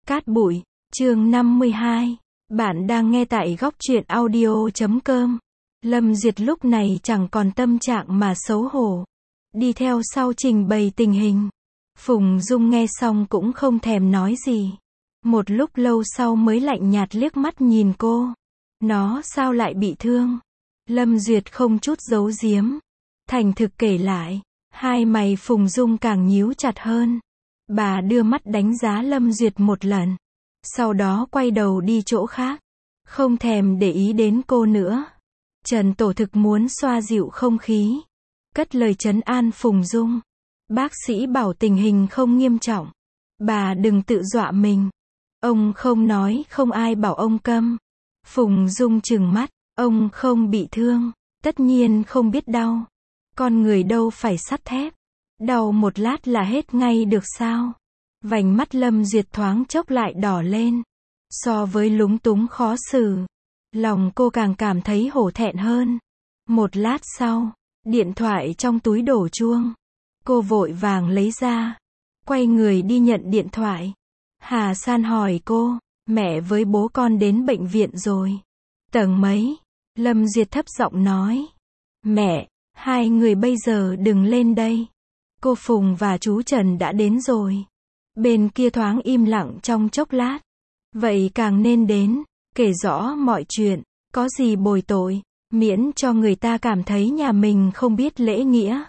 Cát bụi, chương 52. Bạn đang nghe tại góc truyện audio.com. Lâm Duyệt lúc này chẳng còn tâm trạng mà xấu hổ. Đi theo sau trình bày tình hình. Phùng Dung nghe xong cũng không thèm nói gì. Một lúc lâu sau mới lạnh nhạt liếc mắt nhìn cô. Nó sao lại bị thương? Lâm Duyệt không chút giấu giếm. Thành thực kể lại. Hai mày Phùng Dung càng nhíu chặt hơn. Bà đưa mắt đánh giá Lâm Duyệt một lần. Sau đó quay đầu đi chỗ khác. Không thèm để ý đến cô nữa. Trần Tổ Thực muốn xoa dịu không khí. Cất lời trấn an Phùng Dung. Bác sĩ bảo tình hình không nghiêm trọng. Bà đừng tự dọa mình. Ông không nói, không ai bảo ông câm. Phùng Dung trừng mắt. Ông không bị thương. Tất nhiên không biết đau. Con người đâu phải sắt thép. Đau một lát là hết ngay được sao? Vành mắt Lâm Duyệt thoáng chốc lại đỏ lên. So với lúng túng khó xử, lòng cô càng cảm thấy hổ thẹn hơn. Một lát sau, điện thoại trong túi đổ chuông. Cô vội vàng lấy ra, quay người đi nhận điện thoại. Hà San hỏi cô, mẹ với bố con đến bệnh viện rồi. Tầng mấy? Lâm Duyệt thấp giọng nói. Mẹ, hai người bây giờ đừng lên đây. Cô Phùng và chú Trần đã đến rồi. Bên kia thoáng im lặng trong chốc lát. Vậy càng nên đến, kể rõ mọi chuyện, có gì bồi tội, miễn cho người ta cảm thấy nhà mình không biết lễ nghĩa.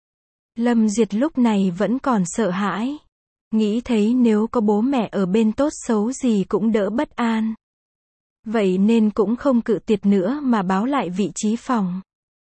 Lâm Duyệt lúc này vẫn còn sợ hãi. Nghĩ thấy nếu có bố mẹ ở bên tốt xấu gì cũng đỡ bất an. Vậy nên cũng không cự tuyệt nữa mà báo lại vị trí phòng.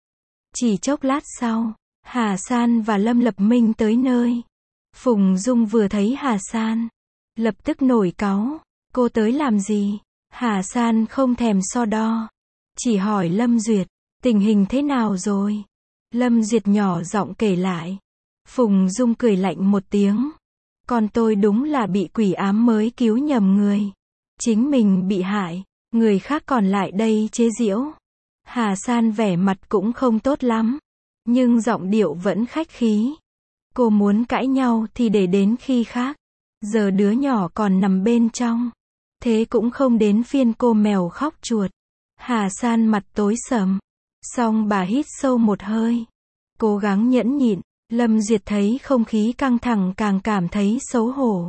Chỉ chốc lát sau, Hà San và Lâm Lập Minh tới nơi. Phùng Dung vừa thấy Hà San, lập tức nổi cáu. Cô tới làm gì? Hà San không thèm so đo. Chỉ hỏi Lâm Duyệt, tình hình thế nào rồi? Lâm Duyệt nhỏ giọng kể lại. Phùng Dung cười lạnh một tiếng. Con tôi đúng là bị quỷ ám mới cứu nhầm người. Chính mình bị hại, người khác còn lại đây chế giễu. Hà San vẻ mặt cũng không tốt lắm. Nhưng giọng điệu vẫn khách khí. Cô muốn cãi nhau thì để đến khi khác. Giờ đứa nhỏ còn nằm bên trong. Thế cũng không đến phiên cô mèo khóc chuột. Hà San mặt tối sầm. Xong bà hít sâu một hơi. Cố gắng nhẫn nhịn. Lâm Duyệt thấy không khí căng thẳng càng cảm thấy xấu hổ.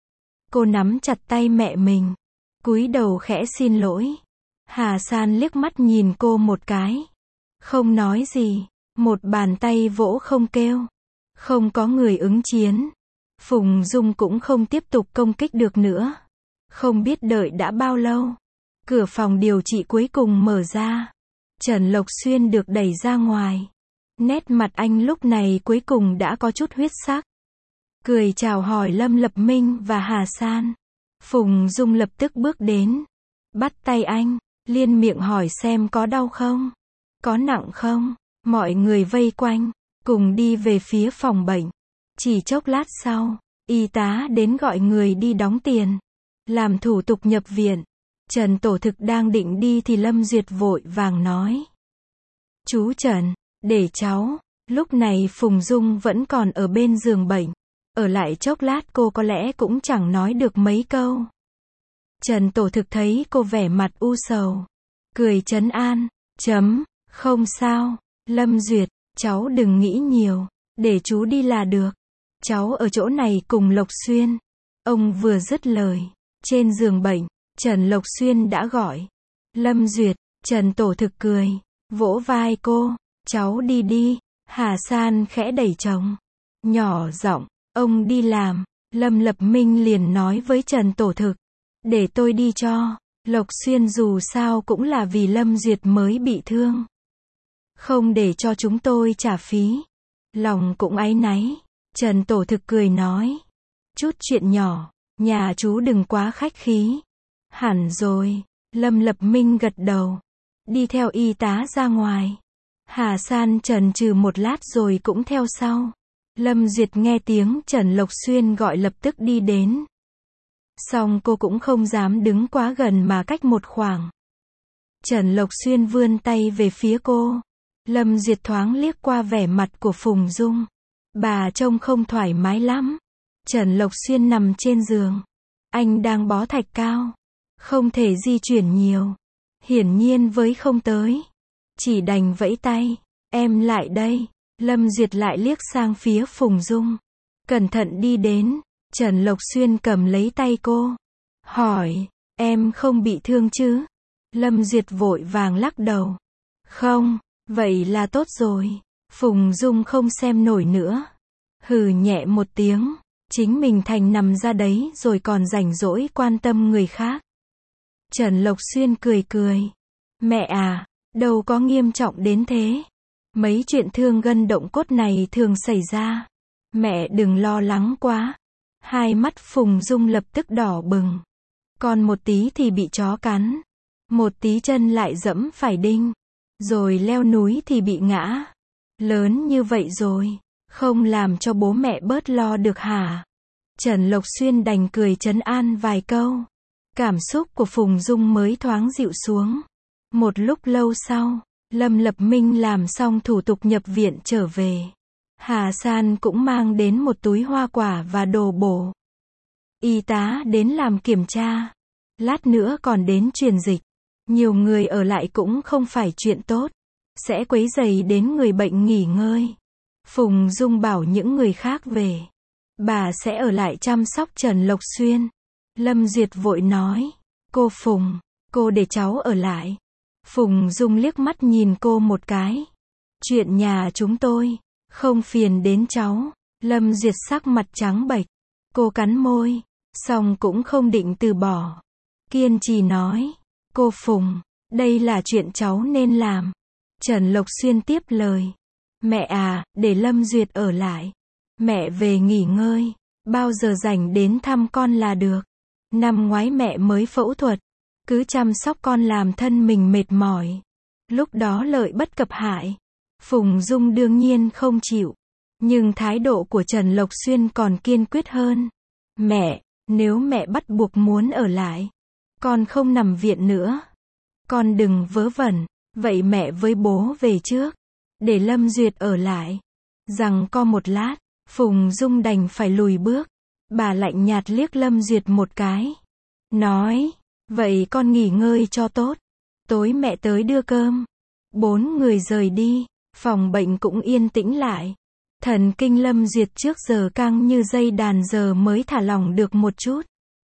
Cô nắm chặt tay mẹ mình. Cúi đầu khẽ xin lỗi. Hà San liếc mắt nhìn cô một cái. Không nói gì. Một bàn tay vỗ không kêu. Không có người ứng chiến. Phùng Dung cũng không tiếp tục công kích được nữa. Không biết đợi đã bao lâu. Cửa phòng điều trị cuối cùng mở ra. Trần Lộc Xuyên được đẩy ra ngoài. Nét mặt anh lúc này cuối cùng đã có chút huyết sắc. Cười chào hỏi Lâm Lập Minh và Hà San. Phùng Dung lập tức bước đến. Bắt tay anh. Liên miệng hỏi xem có đau không? Có nặng không? Mọi người vây quanh. Cùng đi về phía phòng bệnh. Chỉ chốc lát sau, y tá đến gọi người đi đóng tiền. Làm thủ tục nhập viện. Trần Tổ Thực đang định đi thì Lâm Duyệt vội vàng nói. Chú Trần, để cháu. Lúc này Phùng Dung vẫn còn ở bên giường bệnh. Ở lại chốc lát cô có lẽ cũng chẳng nói được mấy câu. Trần Tổ Thực thấy cô vẻ mặt u sầu. Cười trấn an. Không sao. Lâm Duyệt, cháu đừng nghĩ nhiều. Để chú đi là được. Cháu ở chỗ này cùng Lộc Xuyên. Ông vừa dứt lời. Trên giường bệnh, Trần Lộc Xuyên đã gọi. Lâm Duyệt, Trần Tổ Thực cười. Vỗ vai cô. Cháu đi đi. Hà San khẽ đẩy chồng. Nhỏ giọng, ông đi làm. Lâm Lập Minh liền nói với Trần Tổ Thực. Để tôi đi cho. Lộc Xuyên dù sao cũng là vì Lâm Duyệt mới bị thương. Không để cho chúng tôi trả phí. Lòng cũng áy náy. Trần Tổ Thực cười nói. Chút chuyện nhỏ. Nhà chú đừng quá khách khí. Hẳn rồi. Lâm Lập Minh gật đầu. Đi theo y tá ra ngoài. Hà San chần chừ một lát rồi cũng theo sau. Lâm Duyệt nghe tiếng Trần Lộc Xuyên gọi lập tức đi đến. Xong cô cũng không dám đứng quá gần mà cách một khoảng. Trần Lộc Xuyên vươn tay về phía cô. Lâm Duyệt thoáng liếc qua vẻ mặt của Phùng Dung. Bà trông không thoải mái lắm. Trần Lộc Xuyên nằm trên giường. Anh đang bó thạch cao. Không thể di chuyển nhiều. Hiển nhiên với không tới. Chỉ đành vẫy tay. Em lại đây. Lâm Duyệt lại liếc sang phía Phùng Dung. Cẩn thận đi đến. Trần Lộc Xuyên cầm lấy tay cô. Hỏi, em không bị thương chứ? Lâm Duyệt vội vàng lắc đầu. Không, vậy là tốt rồi. Phùng Dung không xem nổi nữa. Hừ nhẹ một tiếng. Chính mình thành nằm ra đấy rồi còn rảnh rỗi quan tâm người khác. Trần Lộc Xuyên cười cười. Mẹ à, đâu có nghiêm trọng đến thế. Mấy chuyện thương gân động cốt này thường xảy ra. Mẹ đừng lo lắng quá. Hai mắt Phùng Dung lập tức đỏ bừng. Còn một tí thì bị chó cắn. Một tí chân lại dẫm phải đinh. Rồi leo núi thì bị ngã. Lớn như vậy rồi. Không làm cho bố mẹ bớt lo được hả? Trần Lộc Xuyên đành cười trấn an vài câu. Cảm xúc của Phùng Dung mới thoáng dịu xuống. Một lúc lâu sau, Lâm Lập Minh làm xong thủ tục nhập viện trở về. Hà San cũng mang đến một túi hoa quả và đồ bổ. Y tá đến làm kiểm tra. Lát nữa còn đến truyền dịch. Nhiều người ở lại cũng không phải chuyện tốt. Sẽ quấy rầy đến người bệnh nghỉ ngơi. Phùng Dung bảo những người khác về. Bà sẽ ở lại chăm sóc Trần Lộc Xuyên. Lâm Duyệt vội nói. Cô Phùng, cô để cháu ở lại. Phùng Dung liếc mắt nhìn cô một cái. Chuyện nhà chúng tôi, không phiền đến cháu. Lâm Duyệt sắc mặt trắng bệch. Cô cắn môi, song cũng không định từ bỏ. Kiên trì nói. Cô Phùng, đây là chuyện cháu nên làm. Trần Lộc Xuyên tiếp lời. Mẹ à, để Lâm Duyệt ở lại. Mẹ về nghỉ ngơi. Bao giờ rảnh đến thăm con là được. Năm ngoái mẹ mới phẫu thuật. Cứ chăm sóc con làm thân mình mệt mỏi. Lúc đó lợi bất cập hại. Phùng Dung đương nhiên không chịu. Nhưng thái độ của Trần Lộc Xuyên còn kiên quyết hơn. Mẹ, nếu mẹ bắt buộc muốn ở lại, con không nằm viện nữa. Con đừng vớ vẩn. Vậy mẹ với bố về trước. Để Lâm Duyệt ở lại. Rằng co một lát, Phùng Dung đành phải lùi bước. Bà lạnh nhạt liếc Lâm Duyệt một cái. Nói, vậy con nghỉ ngơi cho tốt. Tối mẹ tới đưa cơm. 4 người rời đi. Phòng bệnh cũng yên tĩnh lại. Thần kinh Lâm Duyệt trước giờ căng như dây đàn giờ mới thả lỏng được một chút.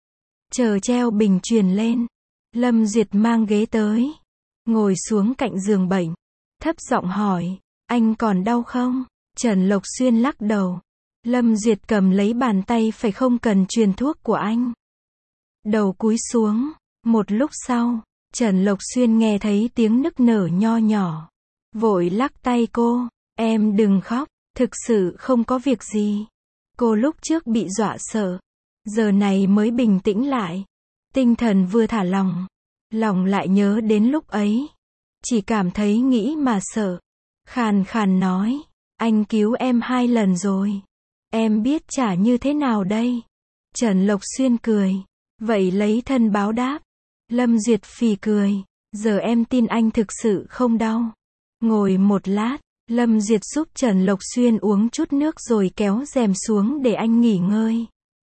Chờ treo bình truyền lên. Lâm Duyệt mang ghế tới. Ngồi xuống cạnh giường bệnh. Thấp giọng hỏi. Anh còn đau không? Trần Lộc Xuyên lắc đầu. Lâm Duyệt cầm lấy bàn tay phải không cần truyền thuốc của anh. Đầu cúi xuống. Một lúc sau, Trần Lộc Xuyên nghe thấy tiếng nức nở nho nhỏ. Vội lắc tay cô. Em đừng khóc. Thực sự không có việc gì. Cô lúc trước bị dọa sợ. Giờ này mới bình tĩnh lại. Tinh thần vừa thả lỏng. Lòng lại nhớ đến lúc ấy. Chỉ cảm thấy nghĩ mà sợ. Khàn khàn nói. Anh cứu em 2 lần rồi. Em biết trả như thế nào đây? Trần Lộc Xuyên cười. Vậy lấy thân báo đáp. Lâm Duyệt phì cười. Giờ em tin anh thực sự không đau. Ngồi một lát. Lâm Duyệt giúp Trần Lộc Xuyên uống chút nước rồi kéo rèm xuống để anh nghỉ ngơi.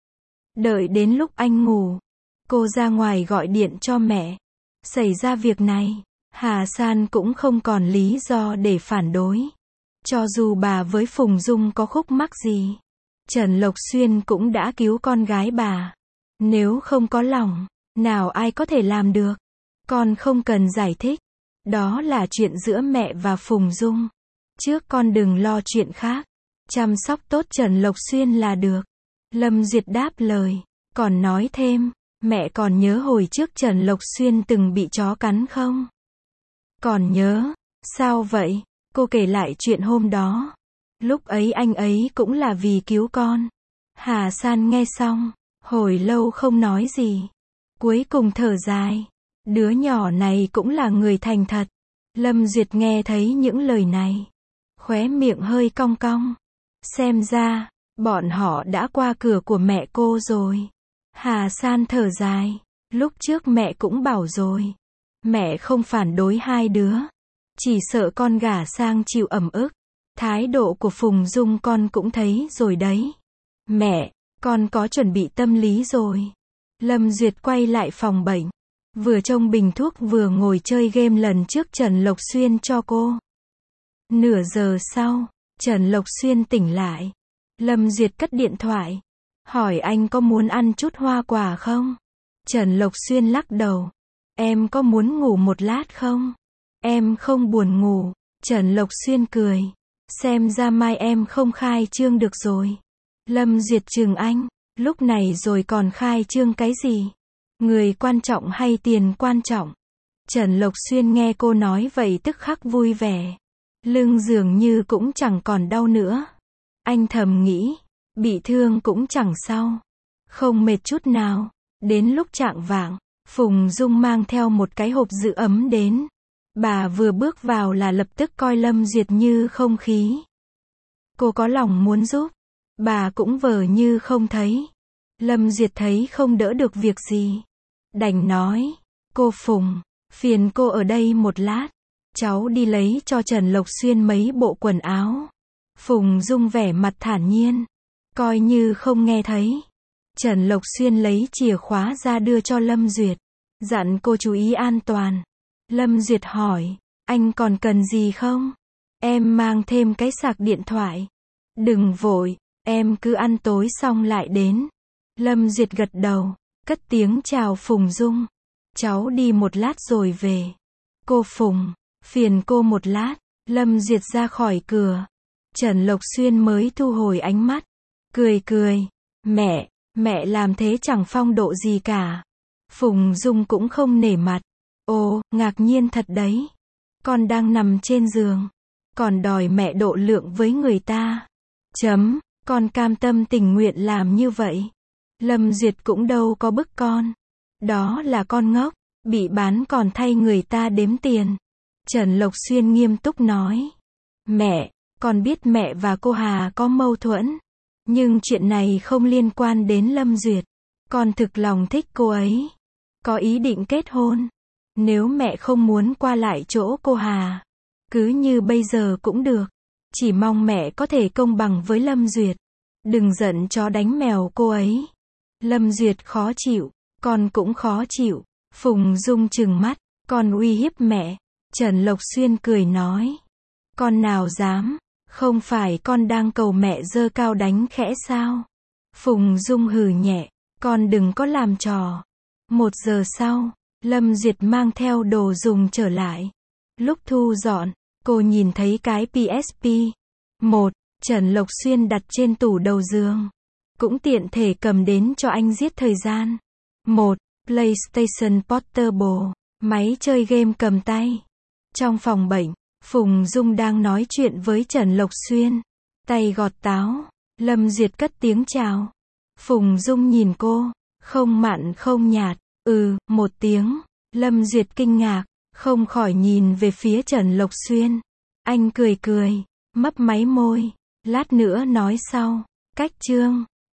Đợi đến lúc anh ngủ. Cô ra ngoài gọi điện cho mẹ. Xảy ra việc này. Hà San cũng không còn lý do để phản đối. Cho dù bà với Phùng Dung có khúc mắc gì. Trần Lộc Xuyên cũng đã cứu con gái bà. Nếu không có lòng, nào ai có thể làm được. Con không cần giải thích. Đó là chuyện giữa mẹ và Phùng Dung. Trước con đừng lo chuyện khác. Chăm sóc tốt Trần Lộc Xuyên là được. Lâm Duyệt đáp lời. Còn nói thêm, mẹ còn nhớ hồi trước Trần Lộc Xuyên từng bị chó cắn không? Còn nhớ. Sao vậy? Cô kể lại chuyện hôm đó. Lúc ấy anh ấy cũng là vì cứu con. Hà San nghe xong, hồi lâu không nói gì. Cuối cùng thở dài. Đứa nhỏ này cũng là người thành thật. Lâm Duyệt nghe thấy những lời này. Khóe miệng hơi cong cong. Xem ra, bọn họ đã qua cửa của mẹ cô rồi. Hà San thở dài. Lúc trước mẹ cũng bảo rồi. Mẹ không phản đối 2 đứa. Chỉ sợ con gả sang chịu ẩm ức. Thái độ của Phùng Dung con cũng thấy rồi đấy. Mẹ, con có chuẩn bị tâm lý rồi. Lâm Duyệt quay lại phòng bệnh. Vừa trông bình thuốc vừa ngồi chơi game lần trước Trần Lộc Xuyên cho cô. Nửa giờ sau, Trần Lộc Xuyên tỉnh lại. Lâm Duyệt cất điện thoại. Hỏi anh có muốn ăn chút hoa quả không? Trần Lộc Xuyên lắc đầu. Em có muốn ngủ một lát không? Em không buồn ngủ. Trần Lộc Xuyên cười. Xem ra mai em không khai trương được rồi. Lâm Duyệt chừng anh. Lúc này rồi còn khai trương cái gì? Người quan trọng hay tiền quan trọng? Trần Lộc Xuyên nghe cô nói vậy tức khắc vui vẻ. Lưng dường như cũng chẳng còn đau nữa. Anh thầm nghĩ, bị thương cũng chẳng sao. Không mệt chút nào. Đến lúc chạng vạng, Phùng Dung mang theo một cái hộp giữ ấm đến. Bà vừa bước vào là lập tức coi Lâm Duyệt như không khí. Cô có lòng muốn giúp. Bà cũng vờ như không thấy. Lâm Duyệt thấy không đỡ được việc gì. Đành nói, cô Phùng, phiền cô ở đây một lát. Cháu đi lấy cho Trần Lộc Xuyên mấy bộ quần áo. Phùng Dung vẻ mặt thản nhiên. Coi như không nghe thấy. Trần Lộc Xuyên lấy chìa khóa ra đưa cho Lâm Duyệt. Dặn cô chú ý an toàn. Lâm Duyệt hỏi, anh còn cần gì không? Em mang thêm cái sạc điện thoại. Đừng vội, em cứ ăn tối xong lại đến. Lâm Duyệt gật đầu, cất tiếng chào Phùng Dung. Cháu đi một lát rồi về. Cô Phùng, phiền cô một lát. Lâm Duyệt ra khỏi cửa. Trần Lộc Xuyên mới thu hồi ánh mắt. Cười. Mẹ làm thế chẳng phong độ gì cả. Phùng Dung cũng không nể mặt. Ồ, ngạc nhiên thật đấy. Con đang nằm trên giường. Còn đòi mẹ độ lượng với người ta. Con cam tâm tình nguyện làm như vậy. Lâm Duyệt cũng đâu có bức con. Đó là con ngốc. Bị bán còn thay người ta đếm tiền. Trần Lộc Xuyên nghiêm túc nói. Mẹ, con biết mẹ và cô Hà có mâu thuẫn. Nhưng chuyện này không liên quan đến Lâm Duyệt. Con thực lòng thích cô ấy. Có ý định kết hôn. Nếu mẹ không muốn qua lại chỗ cô Hà, cứ như bây giờ cũng được. Chỉ mong mẹ có thể công bằng với Lâm Duyệt. Đừng giận chó đánh mèo cô ấy. Lâm Duyệt khó chịu. Con cũng khó chịu. Phùng Dung trừng mắt. Con uy hiếp mẹ. Trần Lộc Xuyên cười nói. Con nào dám. Không phải con đang cầu mẹ giơ cao đánh khẽ sao? Phùng Dung hừ nhẹ. Con đừng có làm trò. 1 giờ sau, Lâm Duyệt mang theo đồ dùng trở lại. Lúc thu dọn, cô nhìn thấy cái PSP. Trần Lộc Xuyên đặt trên tủ đầu giường. Cũng tiện thể cầm đến cho anh giết thời gian. PlayStation Portable, máy chơi game cầm tay. Trong phòng bệnh, Phùng Dung đang nói chuyện với Trần Lộc Xuyên. Tay gọt táo. Lâm Duyệt cất tiếng chào. Phùng Dung nhìn cô, không mặn không nhạt. Một tiếng. Lâm Duyệt kinh ngạc, không khỏi nhìn về phía Trần Lộc Xuyên. Anh cười, mấp máy môi. Lát nữa nói sau. Cách chương